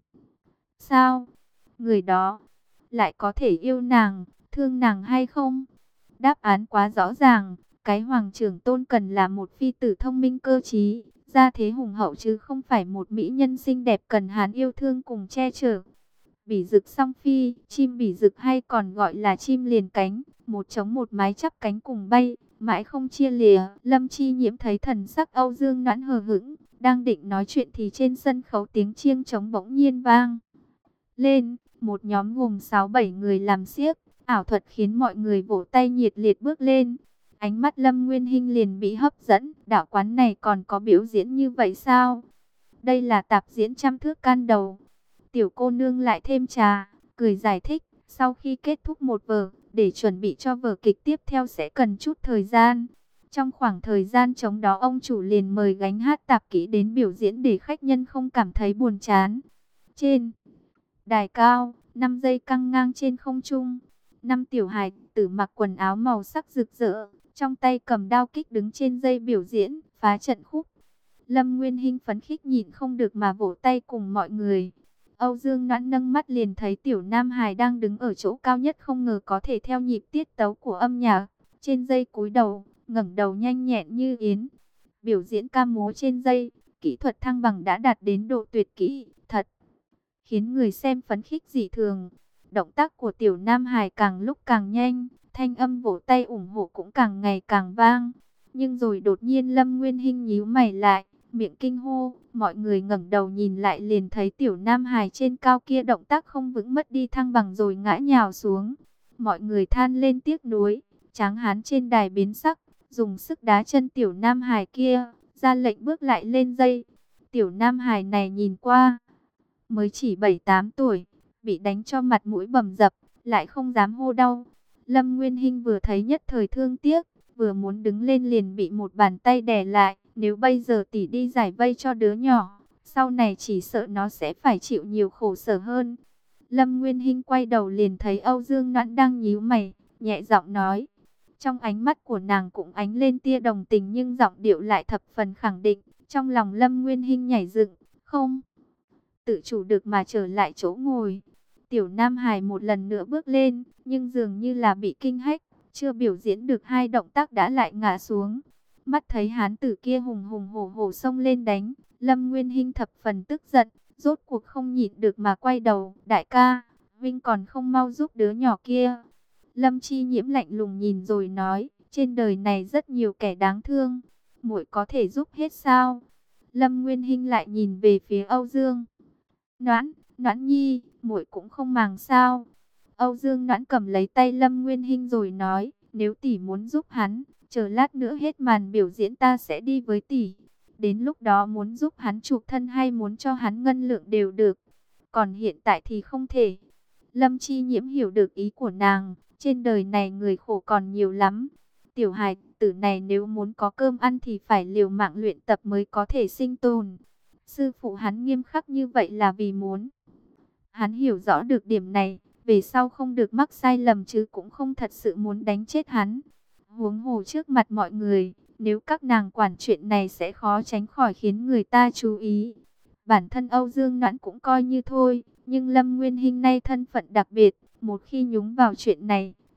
Sao? Người đó lại có thể yêu nàng, thương nàng hay không? Đáp án quá rõ ràng, cái Hoàng Trưởng Tôn cần là một phi tử thông minh cơ trí, gia thế hùng hậu chứ không phải một mỹ nhân xinh đẹp cần hắn yêu thương cùng che chở. Bỉ Dực song phi, chim bỉ dực hay còn gọi là chim liền cánh, một trống một mái chắp cánh cùng bay, mãi không chia lìa. Lâm Chi Nhiễm thấy thần sắc Âu Dương Noãn hờ hững, đang định nói chuyện thì trên sân khấu tiếng chiêng trống bỗng nhiên vang lên, một nhóm gồm sáu bảy người làm xiếc, ảo thuật khiến mọi người vỗ tay nhiệt liệt bước lên. Ánh mắt Lâm Nguyên Hinh liền bị hấp dẫn, đạo quán này còn có biểu diễn như vậy sao? Đây là tạp diễn trăm thước can đầu. Tiểu cô nương lại thêm trà, cười giải thích, sau khi kết thúc một vở, để chuẩn bị cho vở kịch tiếp theo sẽ cần chút thời gian. Trong khoảng thời gian trống đó ông chủ liền mời gánh hát tạp kỹ đến biểu diễn để khách nhân không cảm thấy buồn chán. Trên đài cao, năm dây căng ngang trên không trung, năm tiểu hài tử mặc quần áo màu sắc rực rỡ, trong tay cầm đao kích đứng trên dây biểu diễn, phá trận khúc. Lâm Nguyên Hinh phấn khích nhịn không được mà vỗ tay cùng mọi người. Âu Dương Noãn nâng mắt liền thấy tiểu nam hài đang đứng ở chỗ cao nhất không ngờ có thể theo nhịp tiết tấu của âm nhạc. Trên dây cúi đầu, ngẩng đầu nhanh nhẹn như yến. Biểu diễn ca múa trên dây, kỹ thuật thăng bằng đã đạt đến độ tuyệt kỹ, thật khiến người xem phấn khích dị thường. Động tác của tiểu nam hài càng lúc càng nhanh, thanh âm vỗ tay ủng hộ cũng càng ngày càng vang. Nhưng rồi đột nhiên Lâm Nguyên Hinh nhíu mày lại, miệng kinh hô, mọi người ngẩng đầu nhìn lại liền thấy tiểu nam hài trên cao kia động tác không vững mất đi thăng bằng rồi ngã nhào xuống. Mọi người than lên tiếc nuối, tráng hán trên đài biến sắc, dùng sức đá chân tiểu nam hài kia, ra lệnh bước lại lên dây. Tiểu nam hài này nhìn qua mới chỉ bảy tám tuổi, bị đánh cho mặt mũi bầm dập, lại không dám hô đau. Lâm Nguyên Hinh vừa thấy nhất thời thương tiếc, vừa muốn đứng lên liền bị một bàn tay đè lại. Nếu bây giờ tỷ đi giải vây cho đứa nhỏ, sau này chỉ sợ nó sẽ phải chịu nhiều khổ sở hơn. Lâm Nguyên Hinh quay đầu liền thấy Âu Dương Noãn đang nhíu mày, nhẹ giọng nói. Trong ánh mắt của nàng cũng ánh lên tia đồng tình nhưng giọng điệu lại thập phần khẳng định. Trong lòng Lâm Nguyên Hinh nhảy dựng, không tự chủ được mà trở lại chỗ ngồi. Tiểu Nam Hải một lần nữa bước lên, nhưng dường như là bị kinh hách, chưa biểu diễn được hai động tác đã lại ngã xuống. Mắt thấy hán tử kia hùng hùng hổ hổ xông lên đánh, Lâm Nguyên Hinh thập phần tức giận, rốt cuộc không nhịn được mà quay đầu. Đại ca, Vinh còn không mau giúp đứa nhỏ kia. Lâm Chi Nhiễm lạnh lùng nhìn rồi nói, trên đời này rất nhiều kẻ đáng thương, muội có thể giúp hết sao? Lâm Nguyên Hinh lại nhìn về phía Âu Dương Noãn, Noãn nhi, muội cũng không màng sao? Âu Dương Noãn cầm lấy tay Lâm Nguyên Hinh rồi nói, nếu tỷ muốn giúp hắn, chờ lát nữa hết màn biểu diễn ta sẽ đi với tỷ. Đến lúc đó muốn giúp hắn chuộc thân hay muốn cho hắn ngân lượng đều được. Còn hiện tại thì không thể. Lâm Chi Nhiễm hiểu được ý của nàng, trên đời này người khổ còn nhiều lắm. Tiểu hài tử này nếu muốn có cơm ăn thì phải liều mạng luyện tập mới có thể sinh tồn. Sư phụ hắn nghiêm khắc như vậy là vì muốn hắn hiểu rõ được điểm này, về sau không được mắc sai lầm chứ cũng không thật sự muốn đánh chết hắn. Huống hồ trước mặt mọi người, nếu các nàng quản chuyện này sẽ khó tránh khỏi khiến người ta chú ý. Bản thân Âu Dương Noãn cũng coi như thôi, nhưng Lâm Nguyên Hinh nay thân phận đặc biệt, một khi nhúng vào chuyện này,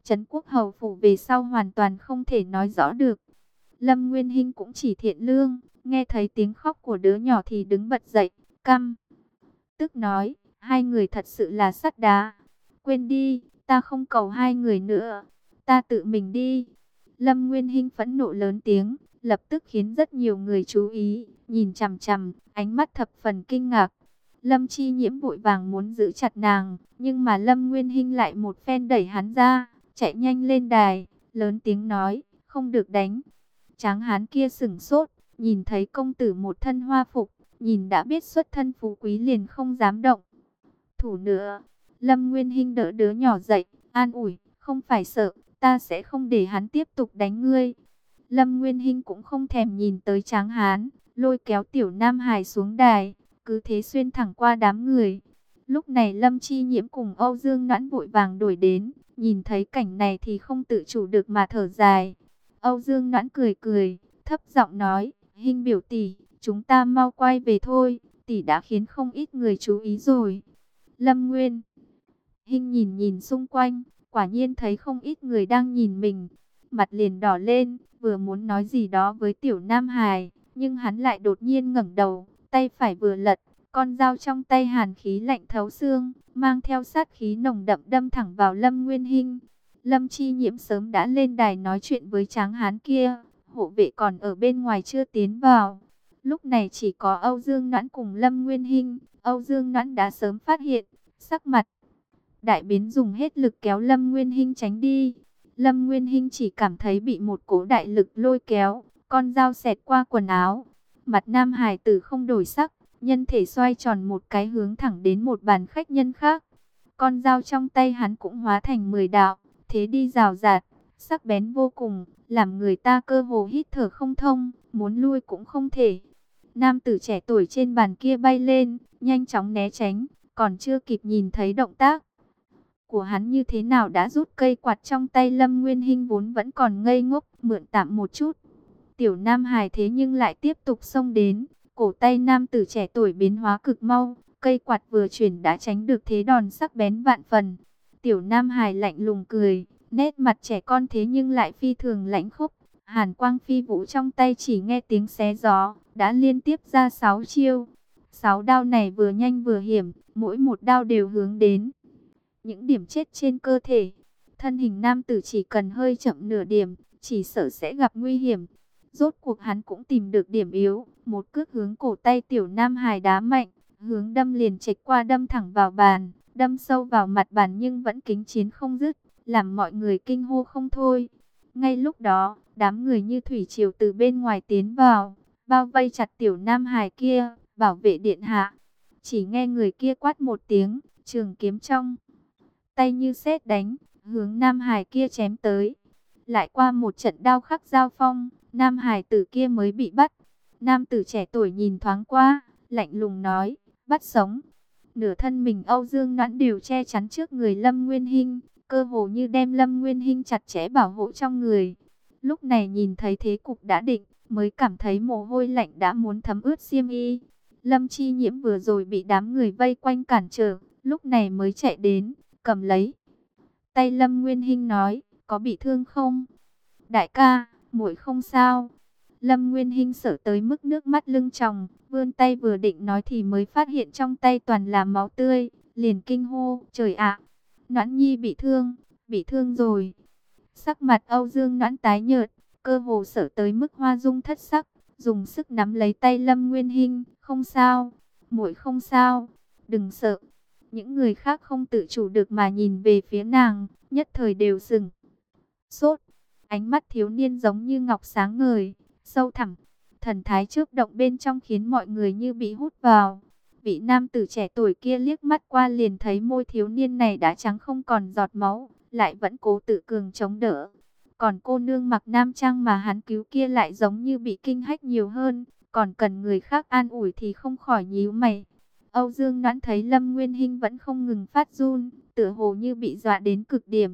Trấn Quốc hầu phủ về sau hoàn toàn không thể nói rõ được. Lâm Nguyên Hinh cũng chỉ thiện lương, nghe thấy tiếng khóc của đứa nhỏ thì đứng bật dậy, căm tức nói, hai người thật sự là sắt đá. Quên đi, ta không cầu hai người nữa, ta tự mình đi. Lâm Nguyên Hinh phẫn nộ lớn tiếng, lập tức khiến rất nhiều người chú ý, nhìn chằm chằm, ánh mắt thập phần kinh ngạc. Lâm Chi Nhiễm vội vàng muốn giữ chặt nàng, nhưng mà Lâm Nguyên Hinh lại một phen đẩy hắn ra, chạy nhanh lên đài, lớn tiếng nói, không được đánh. Tráng hán kia sửng sốt, nhìn thấy công tử một thân hoa phục, nhìn đã biết xuất thân phú quý liền không dám động thủ nữa. Lâm Nguyên Hinh đỡ đứa nhỏ dậy, an ủi, không phải sợ, ta sẽ không để hắn tiếp tục đánh ngươi. Lâm Nguyên Hinh cũng không thèm nhìn tới tráng hán, lôi kéo tiểu Nam Hải xuống đài, cứ thế xuyên thẳng qua đám người. Lúc này Lâm Chi Nhiễm cùng Âu Dương Noãn vội vàng đuổi đến, nhìn thấy cảnh này thì không tự chủ được mà thở dài. Âu Dương Noãn cười cười, thấp giọng nói, Hinh biểu tỷ, chúng ta mau quay về thôi, tỷ đã khiến không ít người chú ý rồi. Lâm Nguyên Hinh nhìn nhìn xung quanh, quả nhiên thấy không ít người đang nhìn mình, mặt liền đỏ lên, vừa muốn nói gì đó với tiểu Nam Hải, nhưng hắn lại đột nhiên ngẩng đầu, tay phải vừa lật, con dao trong tay hàn khí lạnh thấu xương, mang theo sát khí nồng đậm đâm thẳng vào Lâm Nguyên Hinh. Lâm Chi Nhiễm sớm đã lên đài nói chuyện với tráng hán kia, hộ vệ còn ở bên ngoài chưa tiến vào. Lúc này chỉ có Âu Dương Noãn cùng Lâm Nguyên Hinh, Âu Dương Noãn đã sớm phát hiện, sắc mặt đại biến dùng hết lực kéo Lâm Nguyên Hinh tránh đi. Lâm Nguyên Hinh chỉ cảm thấy bị một cỗ đại lực lôi kéo, con dao xẹt qua quần áo. Mặt Nam Hải tử không đổi sắc, nhân thể xoay tròn một cái hướng thẳng đến một bàn khách nhân khác. Con dao trong tay hắn cũng hóa thành mười đạo, thế đi rào rạt, sắc bén vô cùng, làm người ta cơ hồ hít thở không thông, muốn lui cũng không thể. Nam tử trẻ tuổi trên bàn kia bay lên, nhanh chóng né tránh, còn chưa kịp nhìn thấy động tác của hắn như thế nào đã rút cây quạt trong tay Lâm Nguyên Hinh vốn vẫn còn ngây ngốc, mượn tạm một chút. Tiểu Nam Hải thế nhưng lại tiếp tục xông đến, cổ tay nam tử trẻ tuổi biến hóa cực mau, cây quạt vừa chuyển đã tránh được thế đòn sắc bén vạn phần. Tiểu Nam Hải lạnh lùng cười, nét mặt trẻ con thế nhưng lại phi thường lãnh khốc. Hàn quang phi vũ trong tay chỉ nghe tiếng xé gió, đã liên tiếp ra sáu chiêu. Sáu đao này vừa nhanh vừa hiểm, mỗi một đao đều hướng đến những điểm chết trên cơ thể. Thân hình nam tử chỉ cần hơi chậm nửa điểm, chỉ sợ sẽ gặp nguy hiểm. Rốt cuộc hắn cũng tìm được điểm yếu, một cước hướng cổ tay tiểu Nam Hải đá mạnh, hướng đâm liền chệch qua đâm thẳng vào bàn, đâm sâu vào mặt bàn nhưng vẫn kính chiến không dứt, làm mọi người kinh hô không thôi. Ngay lúc đó, đám người như thủy triều từ bên ngoài tiến vào, bao vây chặt tiểu Nam Hải kia, bảo vệ điện hạ. Chỉ nghe người kia quát một tiếng, trường kiếm trong tay như sét đánh, hướng Nam Hải kia chém tới. Lại qua một trận đao khắc giao phong, Nam Hải tử kia mới bị bắt. Nam tử trẻ tuổi nhìn thoáng qua, lạnh lùng nói, bắt sống. Nửa thân mình Âu Dương Noãn đều che chắn trước người Lâm Nguyên Hinh, cơ hồ như đem Lâm Nguyên Hinh chặt chẽ bảo hộ trong người. Lúc này nhìn thấy thế cục đã định, mới cảm thấy mồ hôi lạnh đã muốn thấm ướt xiêm y. Lâm Chi Nhiễm vừa rồi bị đám người vây quanh cản trở, lúc này mới chạy đến, cầm lấy tay Lâm Nguyên Hinh nói, có bị thương không? Đại ca, muội không sao. Lâm Nguyên Hinh sợ tới mức nước mắt lưng tròng, vươn tay vừa định nói thì mới phát hiện trong tay toàn là máu tươi, liền kinh hô, trời ạ, Noãn Nhi bị thương, bị thương rồi. Sắc mặt Âu Dương Noãn tái nhợt, cơ hồ sợ tới mức hoa dung thất sắc, dùng sức nắm lấy tay Lâm Nguyên Hinh, không sao, muội không sao, đừng sợ. Những người khác không tự chủ được mà nhìn về phía nàng, nhất thời đều sừng sốt. Ánh mắt thiếu niên giống như ngọc sáng ngời, sâu thẳm, thần thái chớp động bên trong khiến mọi người như bị hút vào. Vị nam tử trẻ tuổi kia liếc mắt qua liền thấy môi thiếu niên này đã trắng không còn giọt máu, lại vẫn cố tự cường chống đỡ. Còn cô nương mặc nam trang mà hắn cứu kia lại giống như bị kinh hách nhiều hơn, còn cần người khác an ủi thì không khỏi nhíu mày. Âu Dương Noãn thấy Lâm Nguyên Hinh vẫn không ngừng phát run, tựa hồ như bị dọa đến cực điểm.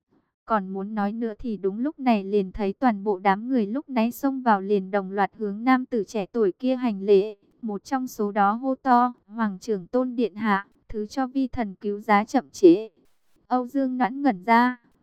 Còn muốn nói nữa thì đúng lúc này liền thấy toàn bộ đám người lúc nãy xông vào liền đồng loạt hướng nam tử trẻ tuổi kia hành lễ. Một trong số đó hô to, Hoàng trưởng tôn điện hạ, thứ cho vi thần cứu giá chậm trễ. Âu Dương Noãn ngẩn ra,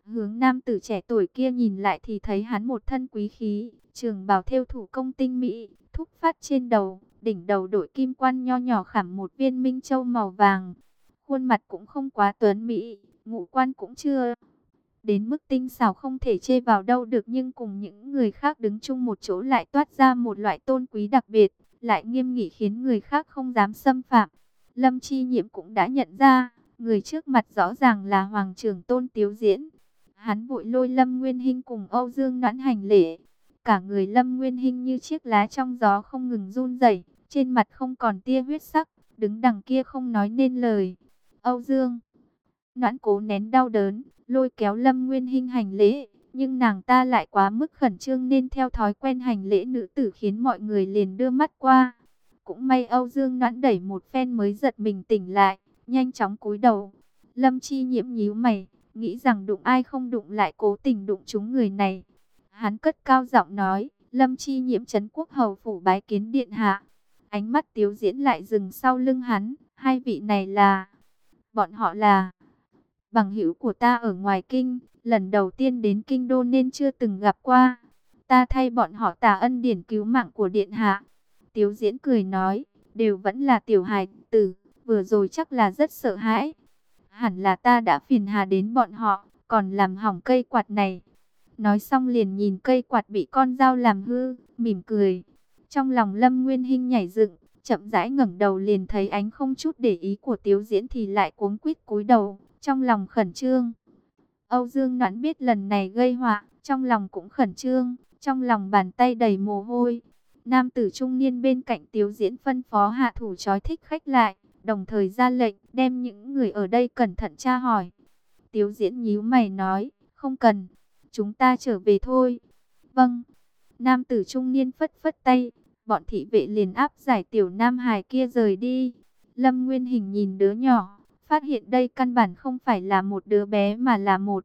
Hướng nam tử trẻ tuổi kia nhìn lại thì thấy hắn một thân quý khí, trường bào thêu thủ công tinh mỹ, thúc phát trên đầu, đỉnh đầu đội kim quan nho nhỏ khảm một viên minh châu màu vàng. Khuôn mặt cũng không quá tuấn mỹ, ngũ quan cũng chưa đến mức tinh xảo không thể chê vào đâu được, nhưng cùng những người khác đứng chung một chỗ lại toát ra một loại tôn quý đặc biệt, lại nghiêm nghị khiến người khác không dám xâm phạm. Lâm Chi Nhiễm cũng đã nhận ra, người trước mặt rõ ràng là Hoàng trưởng tôn Tiếu Diễn. Hắn vội lôi Lâm Nguyên Hinh cùng Âu Dương Noãn hành lễ. Cả người Lâm Nguyên Hinh như chiếc lá trong gió không ngừng run rẩy, trên mặt không còn tia huyết sắc, đứng đằng kia không nói nên lời. Âu Dương Noãn cố nén đau đớn, lôi kéo Lâm Nguyên Hinh hành lễ, nhưng nàng ta lại quá mức khẩn trương nên theo thói quen hành lễ nữ tử khiến mọi người liền đưa mắt qua. Cũng may Âu Dương Noãn đẩy một phen mới giật mình tỉnh lại, nhanh chóng cúi đầu. Lâm Chi Nhiễm nhíu mày, nghĩ rằng đụng ai không đụng lại cố tình đụng trúng người này. Hắn cất cao giọng nói, Lâm Chi Nhiễm trấn quốc hầu phủ bái kiến điện hạ. Ánh mắt Tiếu Diễn lại dừng sau lưng hắn, hai vị này là... Bọn họ là bằng hữu của ta ở ngoài kinh, lần đầu tiên đến kinh đô nên chưa từng gặp qua. Ta thay bọn họ tạ ân điển cứu mạng của điện hạ. Tiếu Diễn cười nói, đều vẫn là tiểu hài tử, vừa rồi chắc là rất sợ hãi. Hẳn là ta đã phiền hà đến bọn họ, còn làm hỏng cây quạt này. Nói xong liền nhìn cây quạt bị con dao làm hư, mỉm cười. Trong lòng Lâm Nguyên Hinh nhảy dựng, chậm rãi ngẩng đầu liền thấy ánh không chút để ý của Tiếu Diễn thì lại cuống quýt cúi đầu, trong lòng khẩn trương. Âu Dương Noãn biết lần này gây họa, trong lòng cũng khẩn trương, trong lòng bàn tay đầy mồ hôi. Nam tử trung niên bên cạnh Tiếu Diễn phân phó hạ thủ trói thích khách lại, đồng thời ra lệnh đem những người ở đây cẩn thận tra hỏi. Tiếu Diễn nhíu mày nói, không cần, chúng ta trở về thôi. Vâng. Nam tử trung niên phất phất tay, bọn thị vệ liền áp giải tiểu nam hài kia rời đi. Lâm Nguyên Hình nhìn đứa nhỏ, phát hiện đây căn bản không phải là một đứa bé mà là một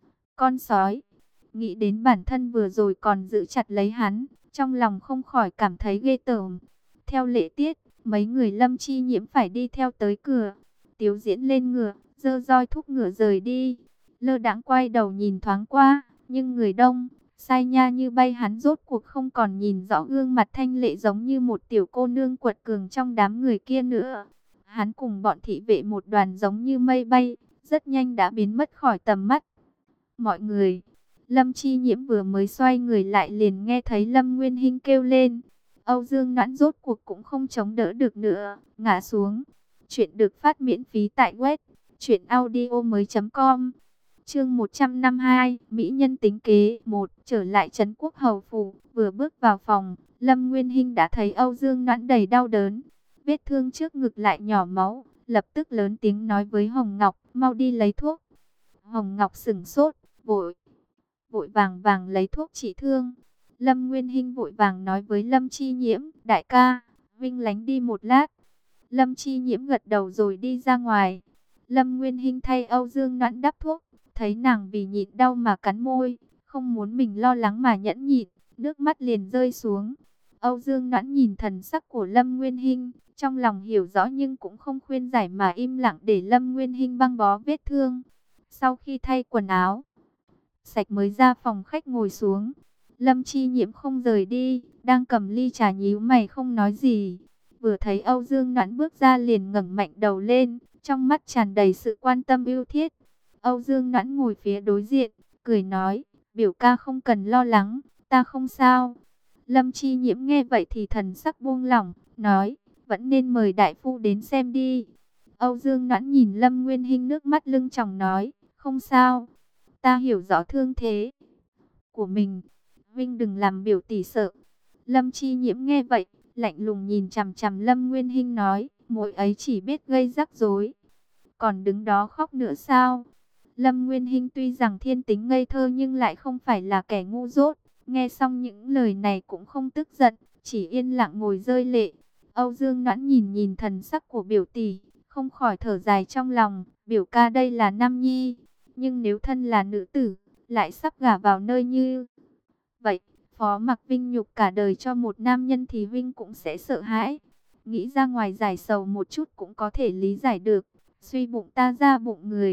con sói. Nghĩ đến bản thân vừa rồi còn giữ chặt lấy hắn, trong lòng không khỏi cảm thấy ghê tởm. Theo lễ tiết, mấy người Lâm Chi Nhiễm phải đi theo tới cửa. Tiếu Diễn lên ngựa, giơ roi thúc ngựa rời đi. Lơ đãng quay đầu nhìn thoáng qua, nhưng người đông, sai nha như bay, hắn rốt cuộc không còn nhìn rõ gương mặt thanh lệ giống như một tiểu cô nương quật cường trong đám người kia nữa. Hắn cùng bọn thị vệ một đoàn giống như mây bay, rất nhanh đã biến mất khỏi tầm mắt mọi người. Lâm Chi Nhiễm vừa mới xoay người lại liền nghe thấy Lâm Nguyên Hinh kêu lên. Âu Dương Noãn rốt cuộc cũng không chống đỡ được nữa, ngã xuống. Chuyện được phát miễn phí tại web truyện audio mới chấm com. Chương một trăm năm mươi hai, Mỹ nhân tính kế một. Trở lại trấn quốc hầu phủ, vừa bước vào phòng, Lâm Nguyên Hinh đã thấy Âu Dương Noãn đầy đau đớn, vết thương trước ngực lại nhỏ máu, lập tức lớn tiếng nói với Hồng Ngọc, mau đi lấy thuốc. Hồng Ngọc sững sốt, vội vội vàng vàng lấy thuốc trị thương. Lâm Nguyên Hinh vội vàng nói với Lâm Chi Nhiễm, đại ca, Vinh lánh đi một lát. Lâm Chi Nhiễm gật đầu rồi đi ra ngoài. Lâm Nguyên Hinh thay Âu Dương Noãn đắp thuốc, thấy nàng vì nhịn đau mà cắn môi, không muốn mình lo lắng mà nhẫn nhịn, nước mắt liền rơi xuống. Âu Dương Noãn nhìn thần sắc của Lâm Nguyên Hinh, trong lòng hiểu rõ nhưng cũng không khuyên giải mà im lặng để Lâm Nguyên Hinh băng bó vết thương. Sau khi thay quần áo sạch mới ra phòng khách ngồi xuống. Lâm Chi Nhiễm không rời đi, đang cầm ly trà nhíu mày không nói gì. Vừa thấy Âu Dương Noãn bước ra liền ngẩng mạnh đầu lên, trong mắt tràn đầy sự quan tâm yêu thiết. Âu Dương Noãn ngồi phía đối diện, cười nói, biểu ca không cần lo lắng, ta không sao. Lâm Chi Nhiễm nghe vậy thì thần sắc buông lỏng, nói, vẫn nên mời đại phu đến xem đi. Âu Dương Noãn nhìn Lâm Nguyên Hinh nước mắt lưng tròng nói, không sao, ta hiểu rõ thương thế của mình, Vinh đừng làm biểu tỷ sợ. Lâm Chi Nhiễm nghe vậy, lạnh lùng nhìn chằm chằm Lâm Nguyên Hinh nói, muội ấy chỉ biết gây rắc rối, còn đứng đó khóc nữa sao? Lâm Nguyên Hinh tuy rằng thiên tính ngây thơ nhưng lại không phải là kẻ ngu dốt, nghe xong những lời này cũng không tức giận, chỉ yên lặng ngồi rơi lệ. Âu Dương Noãn nhìn nhìn thần sắc của biểu tỷ, không khỏi thở dài trong lòng, biểu ca đây là nam nhi, nhưng nếu thân là nữ tử, lại sắp gả vào nơi như vậy, phó mặc Vinh nhục cả đời cho một nam nhân thì Vinh cũng sẽ sợ hãi. Nghĩ ra ngoài giải sầu một chút cũng có thể lý giải được, suy bụng ta ra bụng người,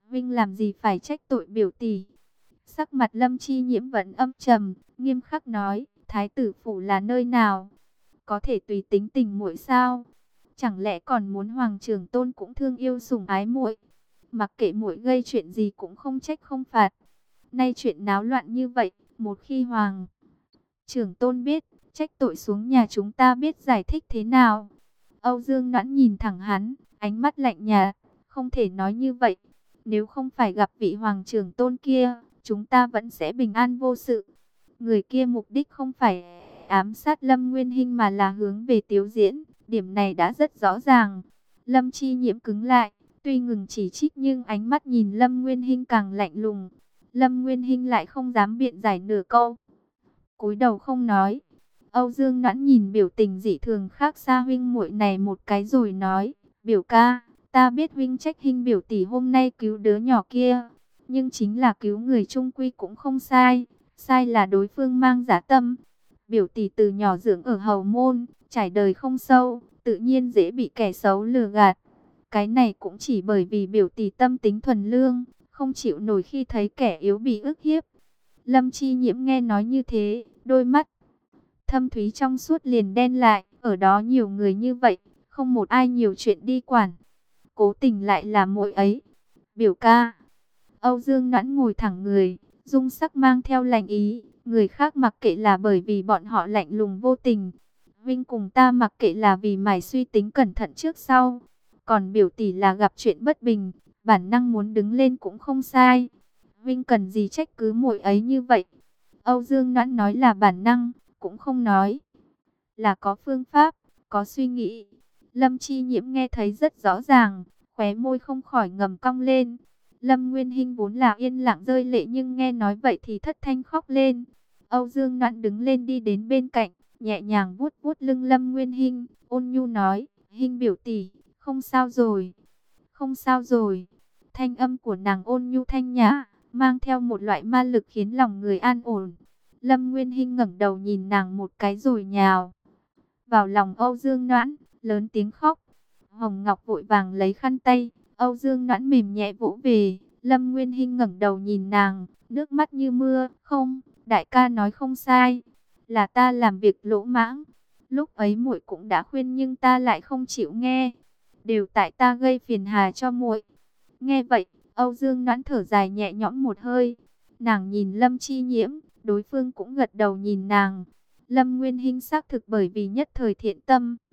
Vinh làm gì phải trách tội biểu tỷ. Sắc mặt Lâm Chi Nhiễm vẫn âm trầm, nghiêm khắc nói, Thái tử phủ là nơi nào? Có thể tùy tính tình muội sao? Chẳng lẽ còn muốn Hoàng Trường Tôn cũng thương yêu sủng ái muội? Mặc kệ muội gây chuyện gì cũng không trách không phạt. Nay chuyện náo loạn như vậy, một khi Hoàng Trường Tôn biết, trách tội xuống nhà chúng ta biết giải thích thế nào? Âu Dương Noãn nhìn thẳng hắn, ánh mắt lạnh nhạt, không thể nói như vậy. Nếu không phải gặp vị Hoàng Trường Tôn kia, chúng ta vẫn sẽ bình an vô sự. Người kia mục đích không phải ám sát Lâm Nguyên Hinh mà là hướng về Tiếu Diễn, điểm này đã rất rõ ràng. Lâm Chi Nhiễm cứng lại, tuy ngừng chỉ trích nhưng ánh mắt nhìn Lâm Nguyên Hinh càng lạnh lùng. Lâm Nguyên Hinh lại không dám biện giải nửa câu, cúi đầu không nói. Âu Dương Noãn nhìn biểu tình dị thường khác xa huynh muội này một cái rồi nói, biểu ca, ta biết huynh trách Hinh biểu tỷ hôm nay cứu đứa nhỏ kia, nhưng chính là cứu người chung quy cũng không sai, sai là đối phương mang dã tâm. Biểu tỷ từ nhỏ dưỡng ở hầu môn, trải đời không sâu, tự nhiên dễ bị kẻ xấu lừa gạt. Cái này cũng chỉ bởi vì biểu tỷ tâm tính thuần lương, không chịu nổi khi thấy kẻ yếu bị ức hiếp. Lâm Chi Nhiễm nghe nói như thế, đôi mắt thâm thúy trong suốt liền đen lại, ở đó nhiều người như vậy, không một ai nhiều chuyện đi quản. Cố tình lại là muội ấy. Biểu ca. Âu Dương Noãn ngồi thẳng người, dung sắc mang theo lạnh ý, người khác mặc kệ là bởi vì bọn họ lạnh lùng vô tình. Vinh cùng ta mặc kệ là vì mải suy tính cẩn thận trước sau. Còn biểu tỷ là gặp chuyện bất bình, bản năng muốn đứng lên cũng không sai. Vinh cần gì trách cứ muội ấy như vậy? Âu Dương Noãn nói là bản năng, cũng không nói là có phương pháp, có suy nghĩ. Lâm Chi Nhiễm nghe thấy rất rõ ràng, khóe môi không khỏi ngầm cong lên. Lâm Nguyên Hinh vốn là yên lặng rơi lệ nhưng nghe nói vậy thì thất thanh khóc lên. Âu Dương Noãn đứng lên đi đến bên cạnh, nhẹ nhàng vuốt vuốt lưng Lâm Nguyên Hinh, ôn nhu nói, Hinh biểu tỷ, không sao rồi, không sao rồi. Thanh âm của nàng ôn nhu thanh nhã, mang theo một loại ma lực khiến lòng người an ổn. Lâm Nguyên Hinh ngẩng đầu nhìn nàng một cái rồi nhào vào lòng Âu Dương Noãn, lớn tiếng khóc. Hồng Ngọc vội vàng lấy khăn tay, Âu Dương Noãn mềm nhẹ vỗ về. Lâm Nguyên Hinh ngẩng đầu nhìn nàng, nước mắt như mưa. Không, đại ca nói không sai, là ta làm việc lỗ mãng. Lúc ấy muội cũng đã khuyên nhưng ta lại không chịu nghe, đều tại ta gây phiền hà cho muội. Nghe vậy, Âu Dương Noãn thở dài nhẹ nhõm một hơi. Nàng nhìn Lâm Chi Nhiễm, đối phương cũng gật đầu nhìn nàng. Lâm Nguyên Hinh xác thực bởi vì nhất thời thiện tâm,